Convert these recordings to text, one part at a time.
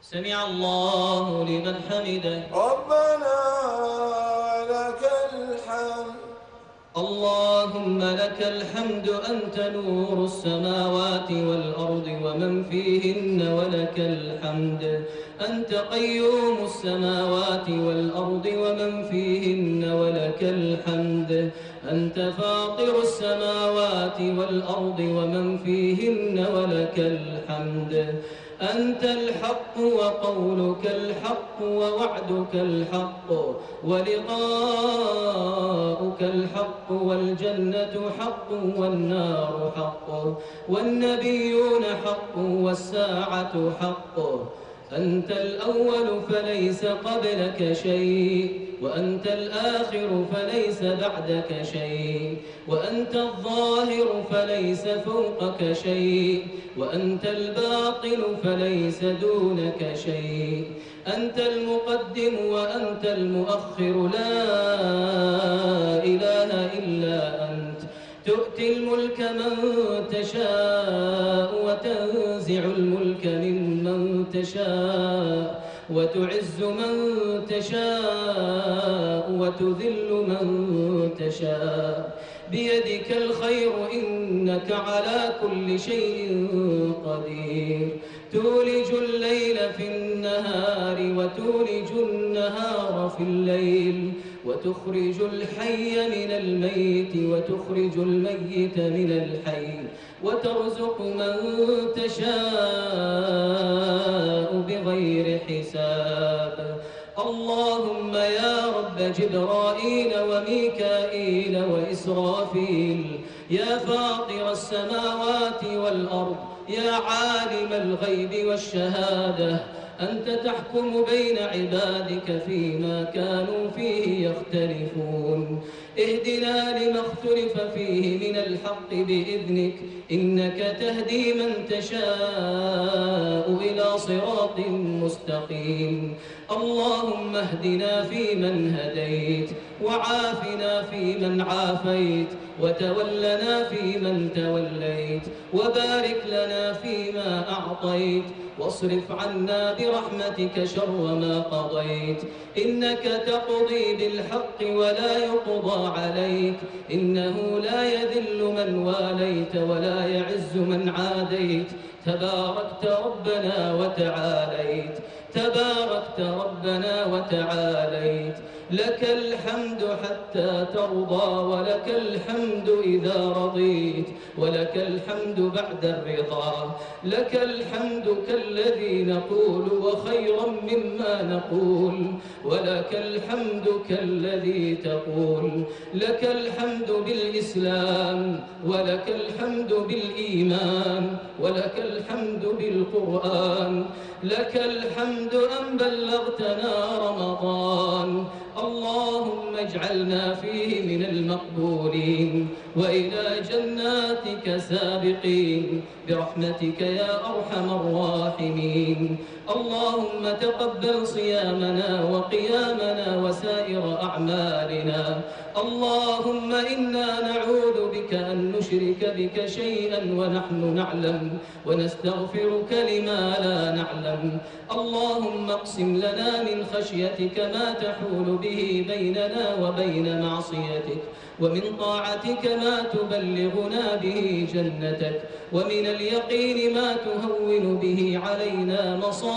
سمع الله لمن حمده. ربنا لك الحمد. اللهم لك الحمد أنت نور السماوات والأرض ومن فيهن ولك الحمد أنت قيوم السماوات والأرض ومن فيهن ولك الحمد أنت فاطر السماوات والأرض ومن فيهن ولك الحمد أنت الحق وقولك الحق ووعدك الحق ولقاؤك الحق والجنة حق والنار حق والنبيون حق والساعة حق أنت الأول فليس قبلك شيء وأنت الآخر فليس بعدك شيء وأنت الظاهر فليس فوقك شيء وأنت الباطن فليس دونك شيء أنت المقدم وأنت المؤخر لا إله إلا أنت تؤتي الملك من تشاء وتنزع الملك ممن تشاء وتعز من تشاء وتذل من تشاء بيدك الخير إنك على كل شيء قدير تولج الليل في النهار وتولج النهار في الليل وتخرج الحي من الميت وتخرج الميت من الحي وترزق من تشاء بغير حساب اللهم يا رب جبرائيل وميكائيل وإسرافيل يا فاطر السماوات والأرض يا عالم الغيب والشهادة أنت تحكم بين عبادك فيما كانوا فيه يختلفون اهدنا لما اختلف فيه من الحق بإذنك إنك تهدي من تشاء إلى صراط مستقيم اللهم اهدنا فيمن هديت وعافنا فيمن عافيت وتولنا فيمن توليت وبارك لنا فيما أعطيت واصرف عنا برحمتك شر ما قضيت إنك تقضي بالحق ولا يقضى عليك إنه لا يذل من واليت ولا يعز من عاديت تباركت ربنا وتعاليت تباركت ربنا وتعاليت لك الحمد حتى ترضى ولك الحمد إذا رضيت ولك الحمد بعد الرضا لك الحمد كالذي نقول وخيرا مما نقول ولك الحمد كالذي تقول لك الحمد بالإسلام ولك الحمد بالإيمان ولك الحمد بالقرآن لك الحمد أن بلغتنا رمضان اللهم اجعلنا فيه من المقبولين وإلى جناتك سابقين برحمتك يا أرحم الراحمين اللهم تقبل صيامنا وقيامنا وسائر أعمالنا اللهم إنا نعوذ بك أن نشرك بك شيئا ونحن نعلم ونستغفرك لما لا نعلم اللهم اقسم لنا من خشيتك ما تحول به بيننا وبين معصيتك ومن طاعتك ما تبلغنا به جنتك ومن اليقين ما تهون به علينا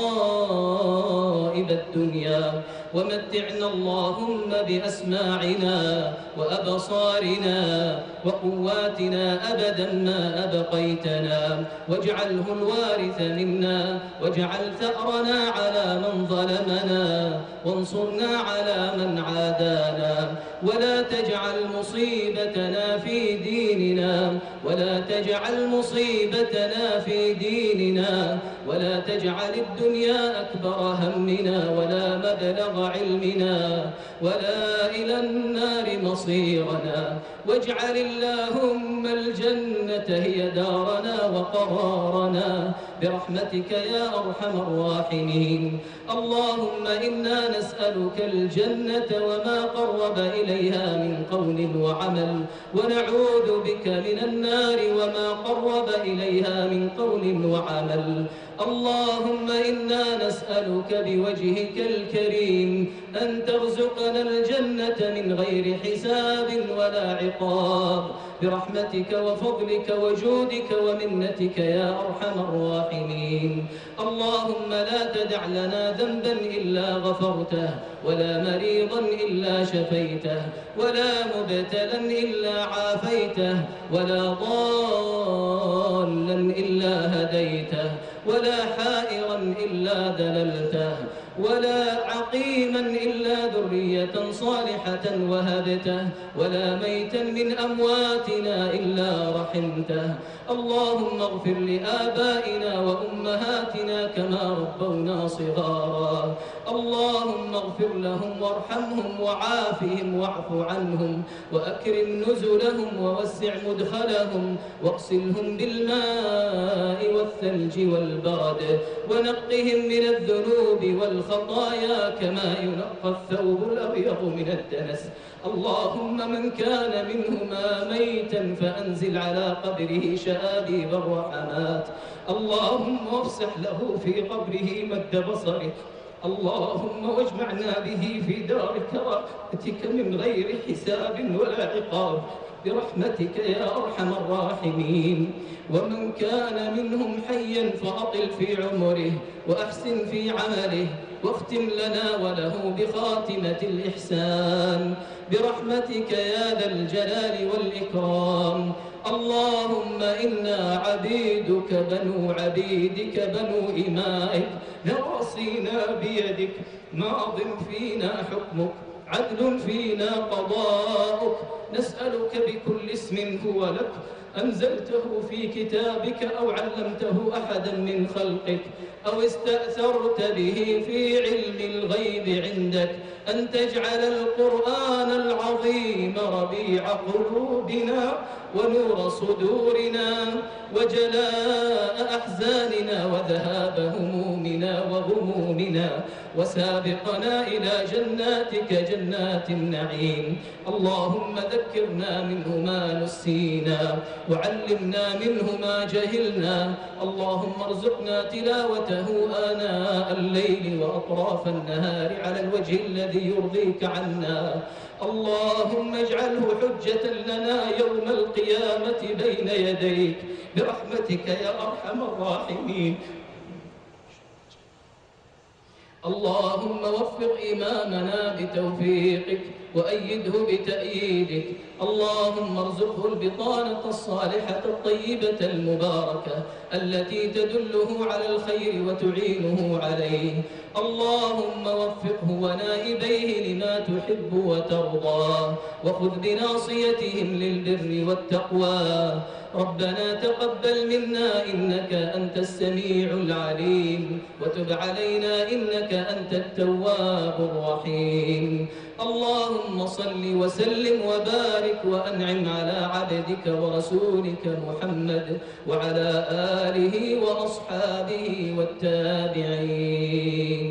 مصائب الدنيا ومتعنا اللهم بأسماعنا وأبصارنا وقواتنا أبدا ما أبقيتنا واجعله الوارث منا واجعل ثأرنا على من ظلمنا وانصرنا على من عادانا ولا تجعل مصيبتنا في ديننا ولا تجعل مصيبتنا في ديننا ولا تجعل الدنيا أكبر همنا ولا مبلغ علمنا ولا إلى النار مصيرنا واجعل اللهم الجنة هي دارنا وقرارنا برحمتك يا أرحم الراحمين اللهم إنا نسألك الجنة وما قرب إليها من قول وعمل ونعوذ بك من النار النار وما قرب إليها من قول وعمل. اللهم إنا نسألك بوجهك الكريم أن ترزقنا الجنة من غير حساب ولا عقاب برحمتك وفضلك وجودك ومنتك يا أرحم الراحمين. اللهم لا تدع لنا ذنبا إلا غفرته، ولا مريضا إلا شفيته، ولا مبتلا إلا عافيته، ولا ضالا إلا هديته، ولا حائرا إلا دللته، ولا عقيما إلا ذرية صالحة وهبته، ولا ميتا من أمواتنا إلا رحمته. اللهم اغفر لآبائنا وأمهاتنا كما ربونا صغارا. اللهم اغفر لهم وارحمهم وعافهم واعف عنهم وأكرم نزلهم ووسع مدخلهم واغسلهم بالماء والثلج والبرد ونقهم من الذنوب والخطايا كما ينقى الثوب الأبيض من الدنس. اللهم من كان منهما ميتا فأنزل على قبره شآبيب الرحمات. اللهم وافسح له في قبره مد بصره. اللهم واجمعنا به في دار كرامتك من غير حساب ولا عقاب برحمتك يا أرحم الراحمين. ومن كان منهم حيا فأطل في عمره وأحسن في عمله واختم لنا وله بخاتمة الإحسان برحمتك يا ذا الجلال والإكرام. اللهم إنا عبيدك بنو عبيدك بنو إمائك نواصينا بيدك ماض فينا حكمك عدل فينا قضاؤك. نسألك بكل اسم هو لك أنزلته في كتابك أو علمته أحدا من خلقك أو استأثرت به في علم الغيب عندك أن تجعل القرآن العظيم ربيع قلوبنا ونور صدورنا وجلاء أحزاننا وذهاب همومنا وغمومنا وسابقنا إلى جناتك جنات النعيم. اللهم ذكرنا منه ما نسينا وعلمنا منه ما جهلنا. اللهم ارزقنا تلاوته آناء الليل وأطراف النهار على الوجه الذي يرضيك عنا. اللهم اجعله حجة لنا يوم القيامة بين يديك برحمتك يا أرحم الراحمين. اللهم وفق إمامنا بتوفيقك وأيده بتأييدك. اللهم ارزقه البطانة الصالحة الطيبة المباركة التي تدله على الخير وتعينه عليه. اللهم وفقه ونائبيه لما تحب وترضى وخذ بناصيتهم للبر والتقوى. ربنا تقبل منا إنك أنت السميع العليم وتب علينا إنك أنت التواب الرحيم. اللهم صل وسلم وبارك وأنعم على عبدك ورسولك محمد وعلى آله وأصحابه والتابعين.